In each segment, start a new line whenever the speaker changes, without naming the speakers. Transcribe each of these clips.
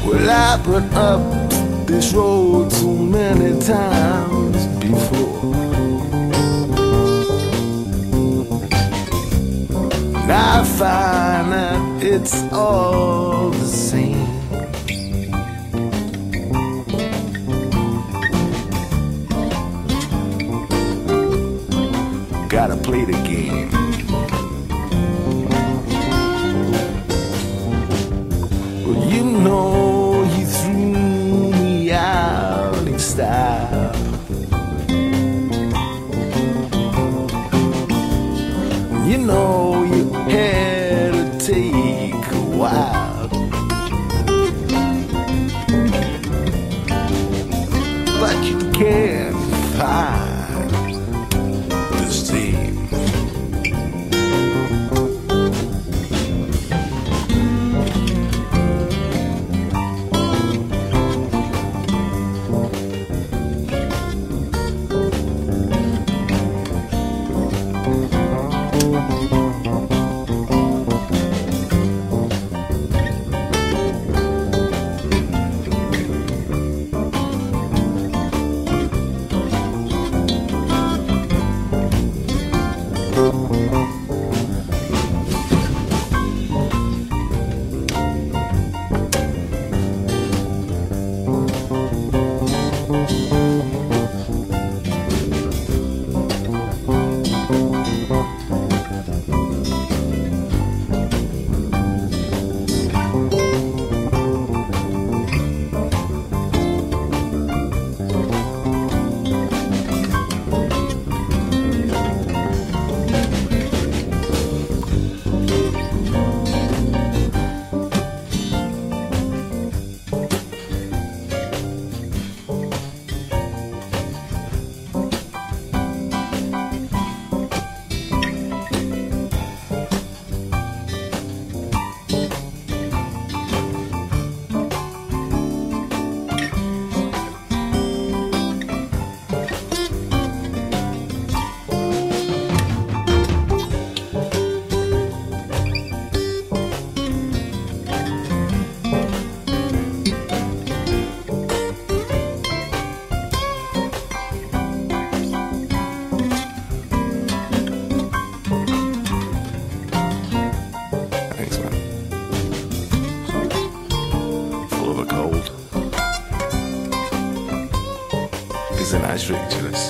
Well, I've been up this road so many times before. And I find that it's all the same. Gotta play the game. Well, you know you threw me out in style. You know you had to take a while, but you can't find the same. It's a nice drink, Julius.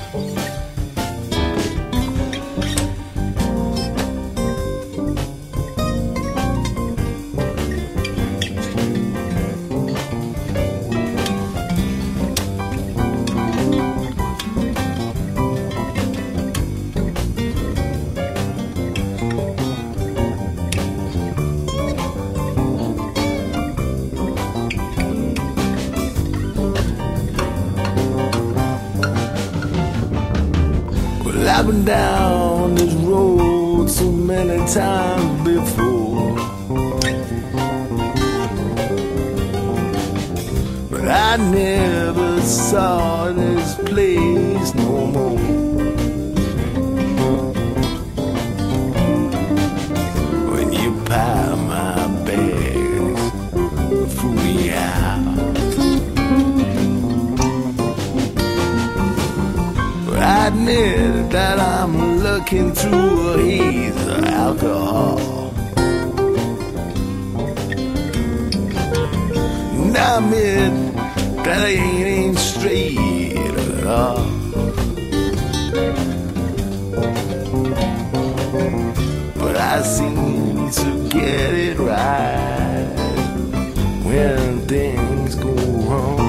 I've been down this road so many times before, but I never saw this place no more. When you pile my bags, threw me out. I admit that I'm looking through a haze of alcohol, and I admit that I ain't straight at all. But I seem to get it right when things go wrong.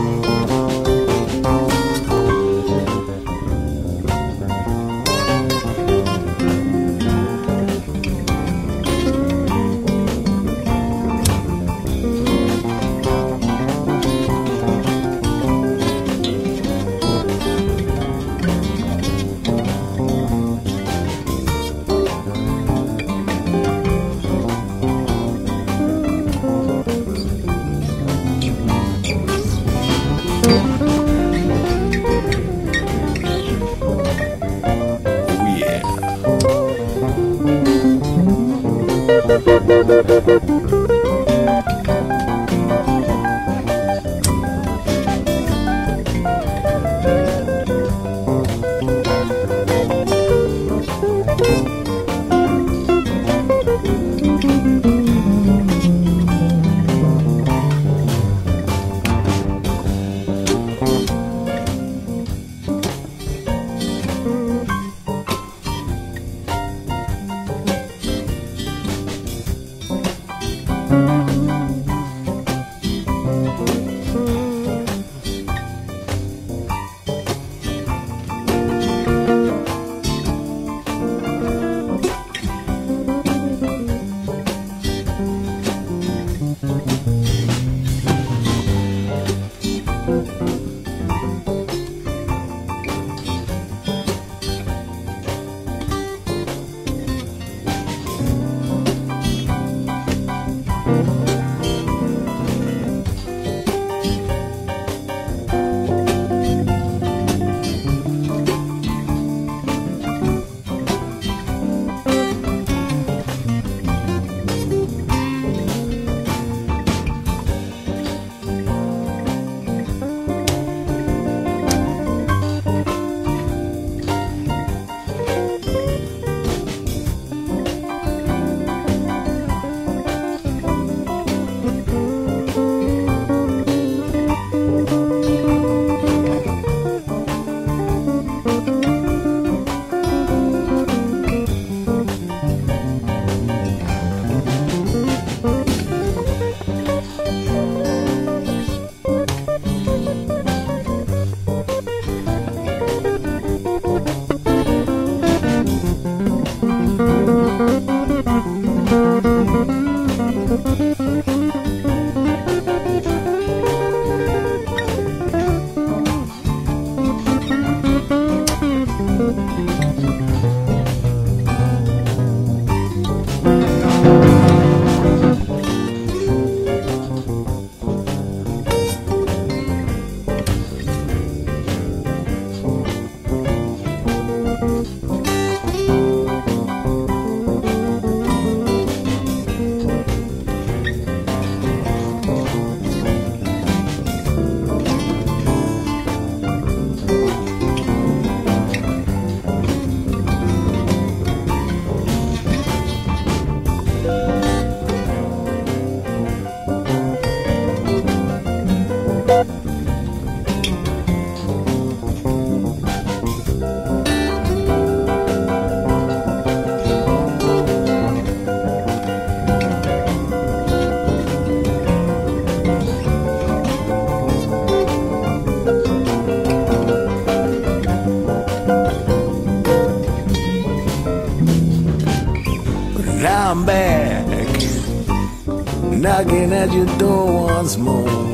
knocking at your door once more.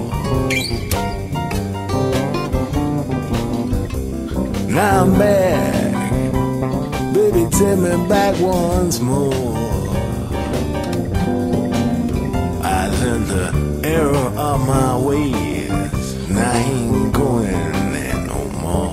Now I'm back, baby, take me back once more. I learned the error of my ways, now I ain't going there no more.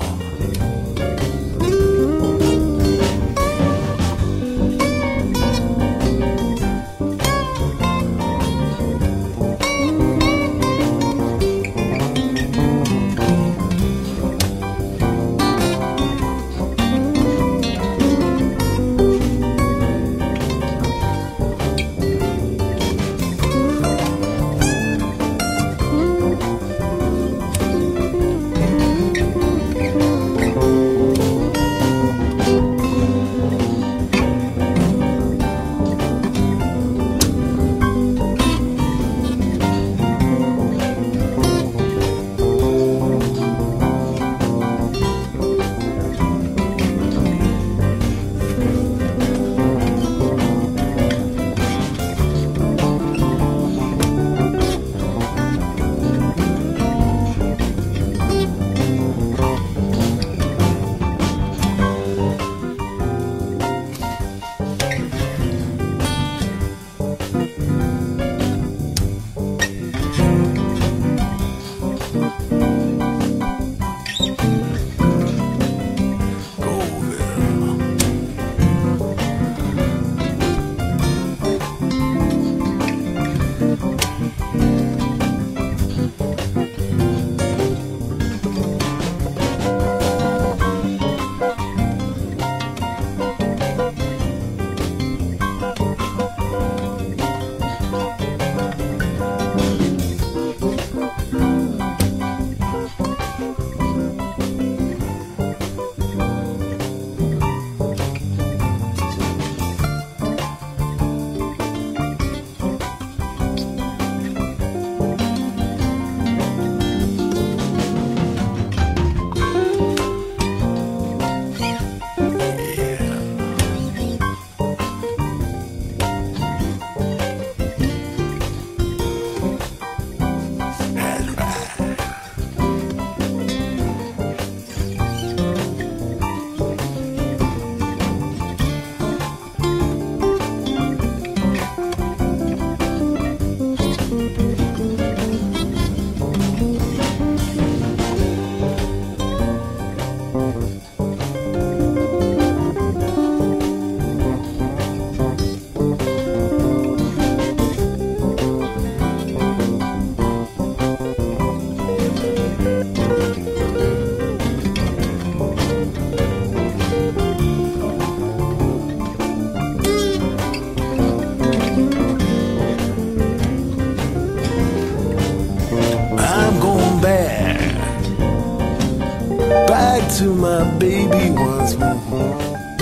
To my baby once more.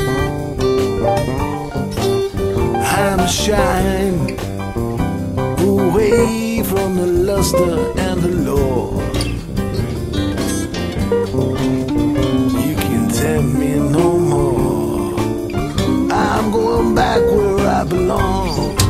I'm shying away from the luster and the law. You can tell me no more. I'm going back where I belong.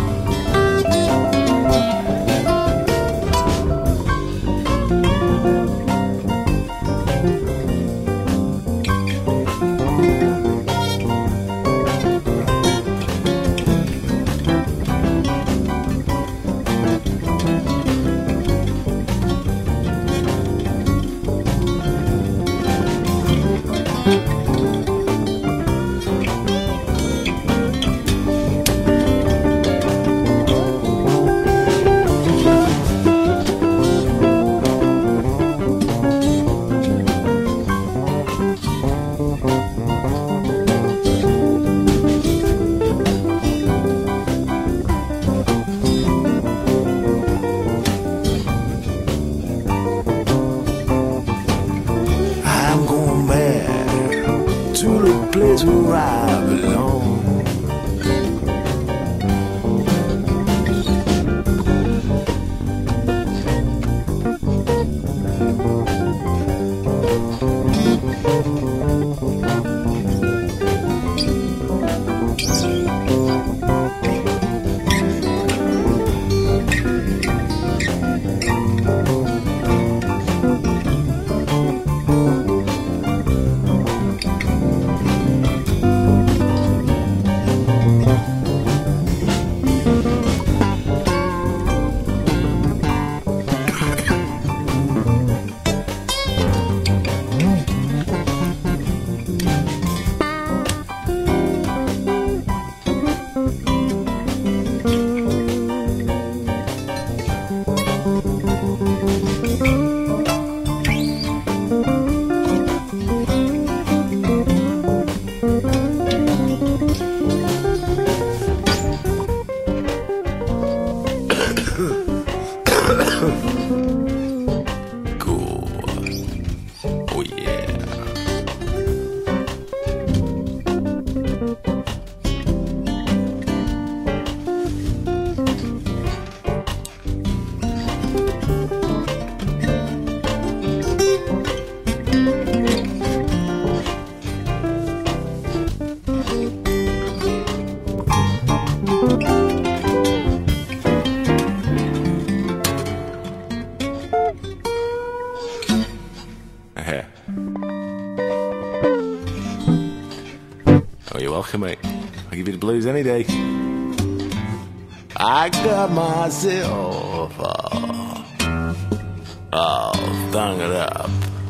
Place where I belong. welcome, mate. I'll give you the blues any day. I got myself all stung it up.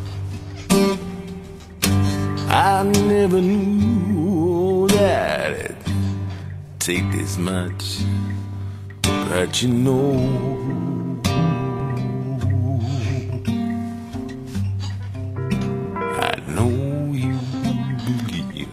I never knew that it'd take this much, but you know, I know you believe.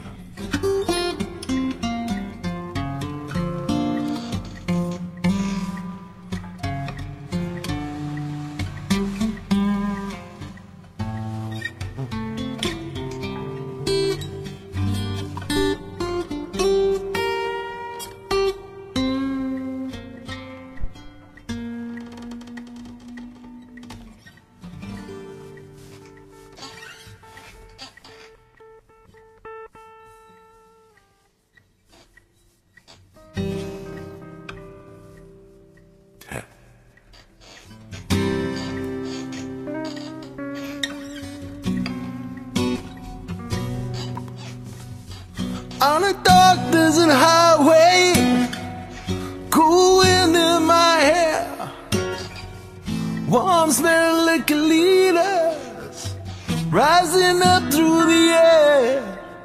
On a dark desert highway, cool wind in my hair, warm smelling liquor leaders rising up through the air.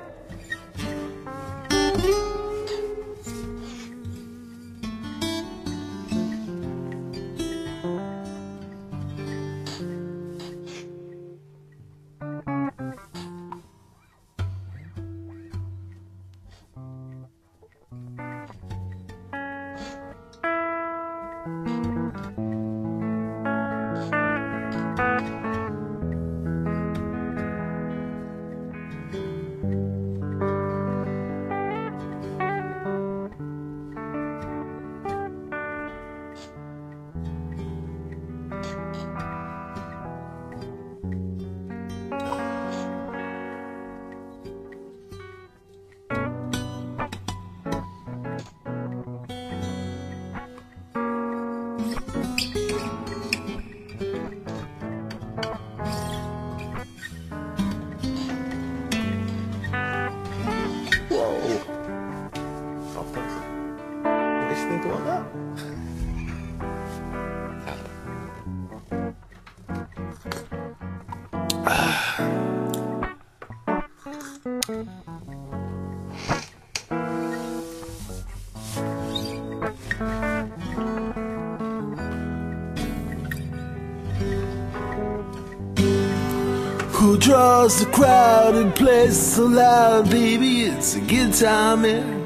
Who draws the crowded place so loud, baby? It's a guitar man.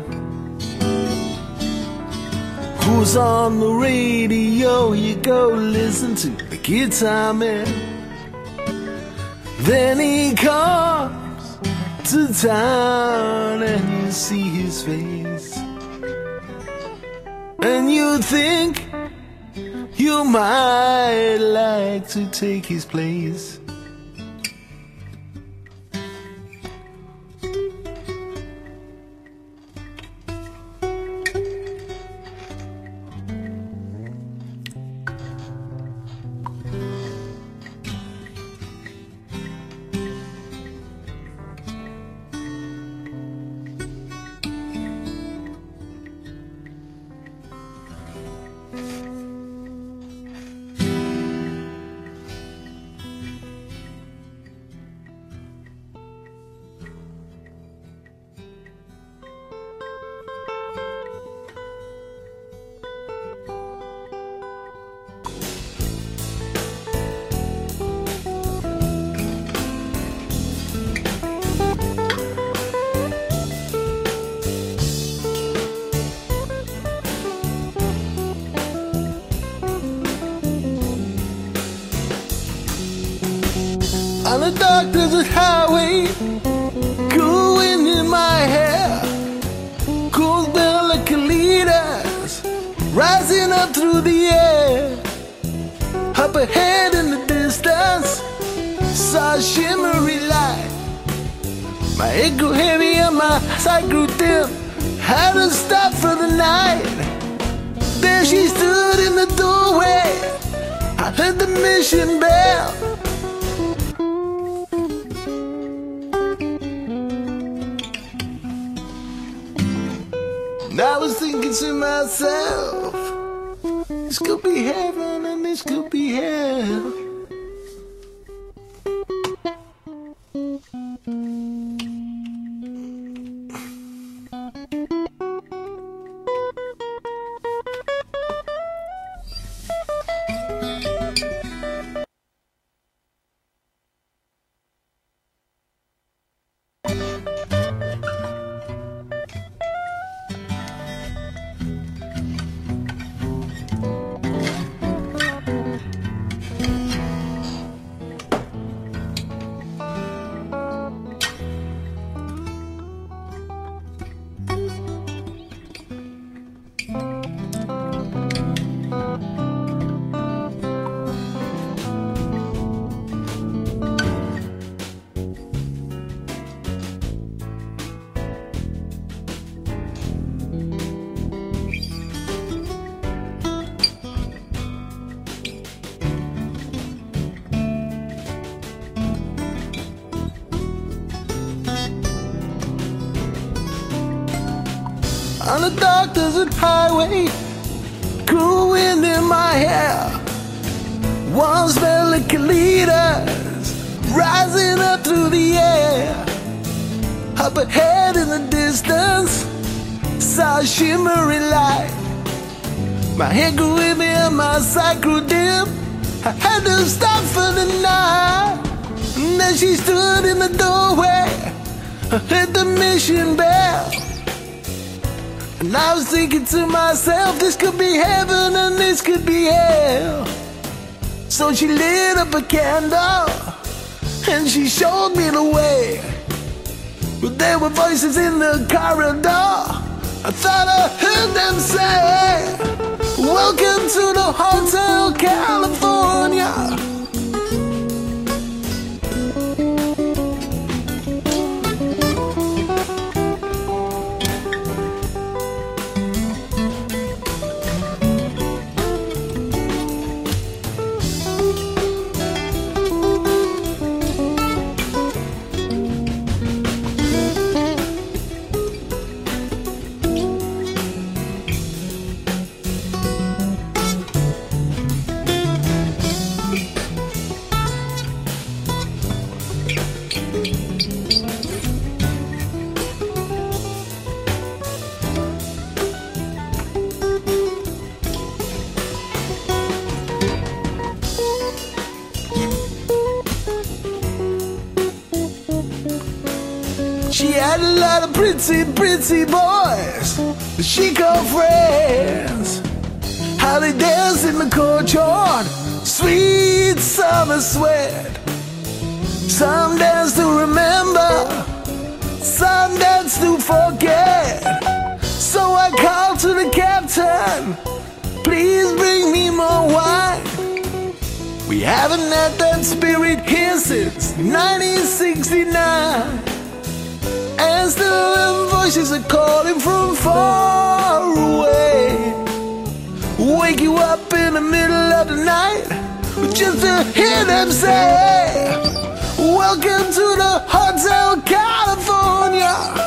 Who's on the radio? You go listen to the guitar man. Then he comes to town and you see his face, and you think you might like to take his place. On a dark desert highway, cool wind in my hair, cool smell like leaders rising up through the air. Up ahead in the distance, saw a shimmery light. My head grew heavy and my sight grew dim. Had to stop for the night. There she stood in the doorway. I heard the mission bell. thinking to myself, this could be heaven and this could be hell. On a dark desert highway, cool wind in my hair, warm smell of colitas rising up through the air. Up ahead in the distance, saw a shimmering light. My head grew with me and my sight grew dim. I had to stop for the night. And then she stood in the doorway, I heard the mission bell. And I was thinking to myself, this could be heaven and this could be hell. So she lit up a candle and she showed me the way. But there were voices in the corridor, I thought I heard them say, welcome to the Hotel California. She had a lot of pretty boys that she called friends. How they danced in the courtyard, sweet summer sweat. Some dance to remember, some dance to forget. So I called to the captain, please bring me more wine. We haven't had that spirit here since 1969. And still them voices are calling from far away. Wake you up in the middle of the night just to hear them say, welcome to the Hotel California.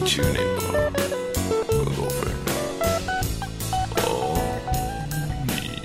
Tune in, bro. Good old friend. Oh, me.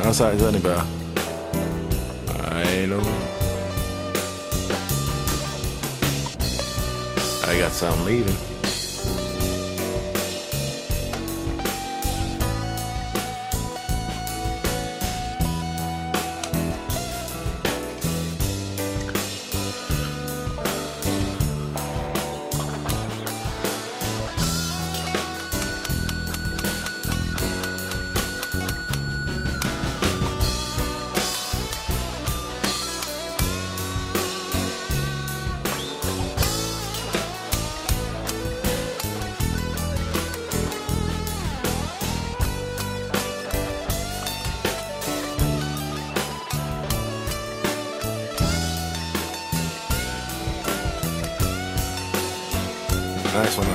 Outside is any better? I know. I got some leaving. Nice one,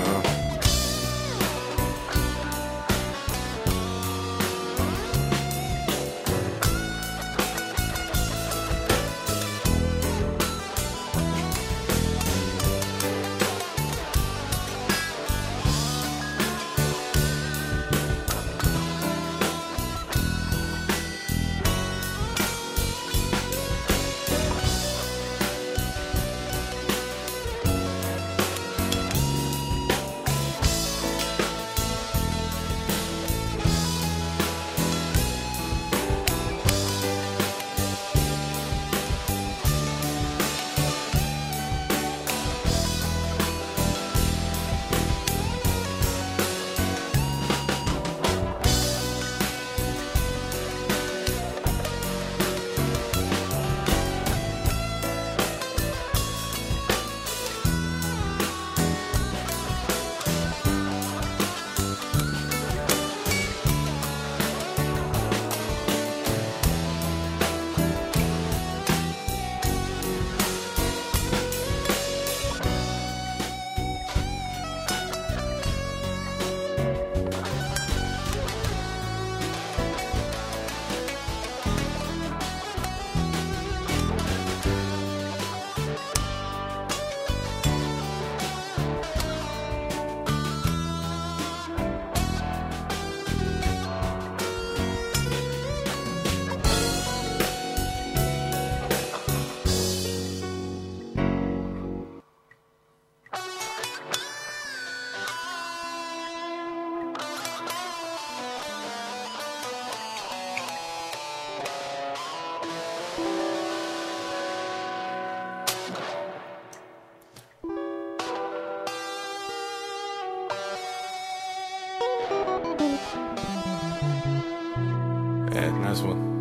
yeah, nice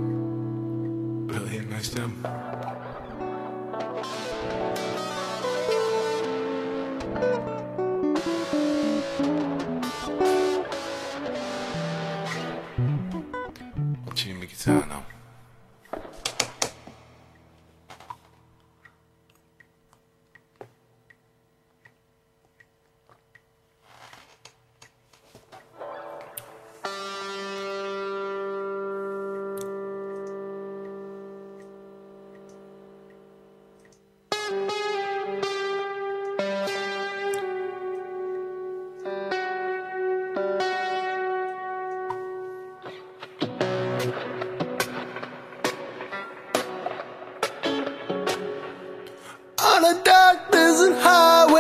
one. Really nice demo. Jimmy guitar now. On a dark desert highway.